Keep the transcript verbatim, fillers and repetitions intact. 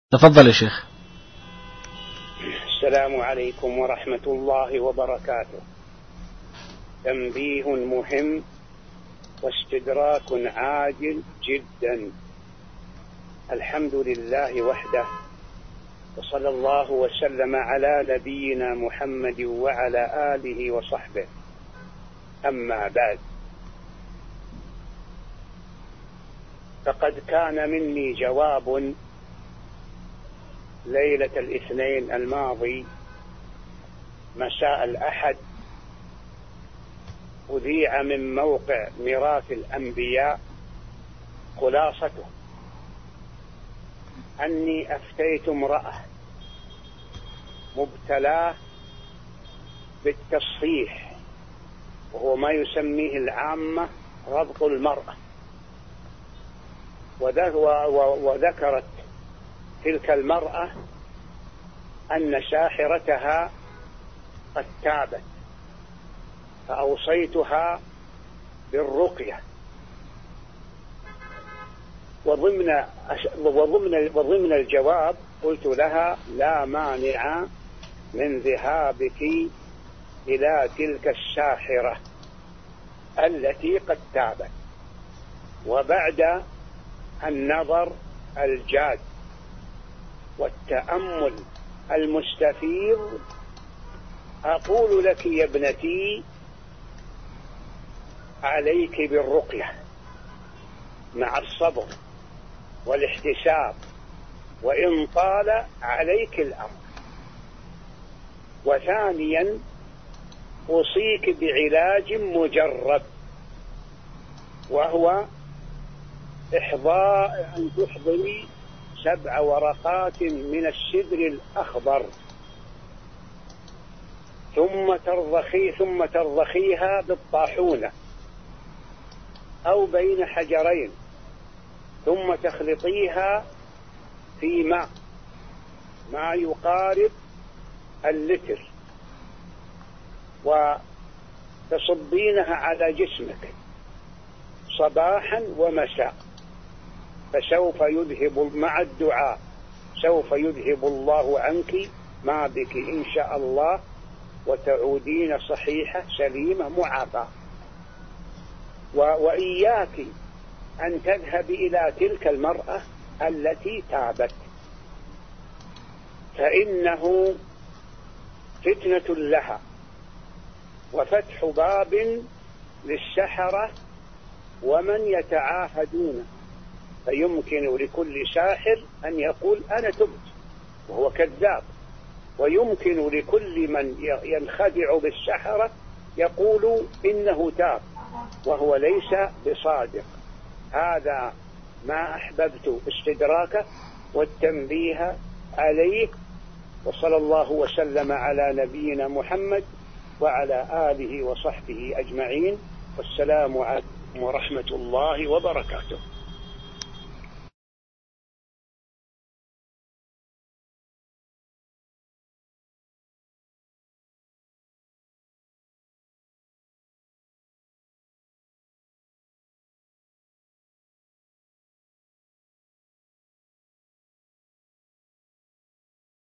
تفضل يا شيخ. السلام عليكم ورحمة الله وبركاته. تنبيه مهم واستدراك عاجل جدا. الحمد لله وحده، وصلى الله وسلم على نبينا محمد وعلى آله وصحبه. أما بعد، فقد كان مني جواب ليلة الاثنين الماضي مساء الأحد، أذيع من موقع ميراث الأنبياء. خلاصته أني أفتيت امرأة مبتلاه بالتصحيح، وهو ما يسميه العامة ربط المرأة، وذكرت تلك المرأة أن ساحرتها قد تابت، فأوصيتها بالرقية، وضمن وضمن وضمن الجواب قلت لها: لا مانع من ذهابك إلى تلك الساحرة التي قد تابت. وبعد النظر الجاد والتأمل المستفيض أقول لك يا ابنتي: عليك بالرقية مع الصبر والاحتساب، وإن طال عليك الأمر. وثانيا، أوصيك بعلاج مجرب، وهو إحضاء أن تحضري سبع ورقات من السدر الأخضر، ثم ترضخي ثم ترضخيها بالطاحونة أو بين حجرين، ثم تخلطيها في ماء ما يقارب اللتر، وتصبينها على جسمك صباحا ومساء، فسوف يذهب مع الدعاء سوف يذهب الله عنك ما بك إن شاء الله، وتعودين صحيحة سليمة معافاة. وإياك أن تذهب إلى تلك المرأة التي تابت، فإنه فتنة لها وفتح باب للسحرة ومن يتعاهدون، فيمكن لكل ساحر أن يقول أنا تبت وهو كذاب، ويمكن لكل من ينخدع بالسحرة يقول إنه تاب وهو ليس بصادق. هذا ما أحببت استدراكه والتنبيه عليه، وصلى الله وسلم على نبينا محمد وعلى آله وصحبه أجمعين، والسلام عليكم ورحمة الله وبركاته.